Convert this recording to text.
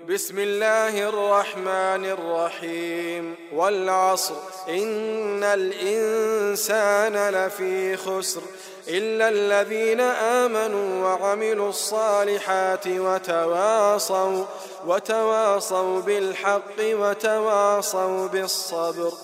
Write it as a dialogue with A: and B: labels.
A: بسم الله الرحمن الرحيم والعصر إن الإنسان لفي خسر إلا الذين آمنوا وعملوا الصالحات وتواصوا بالحق وتواصوا بالصبر.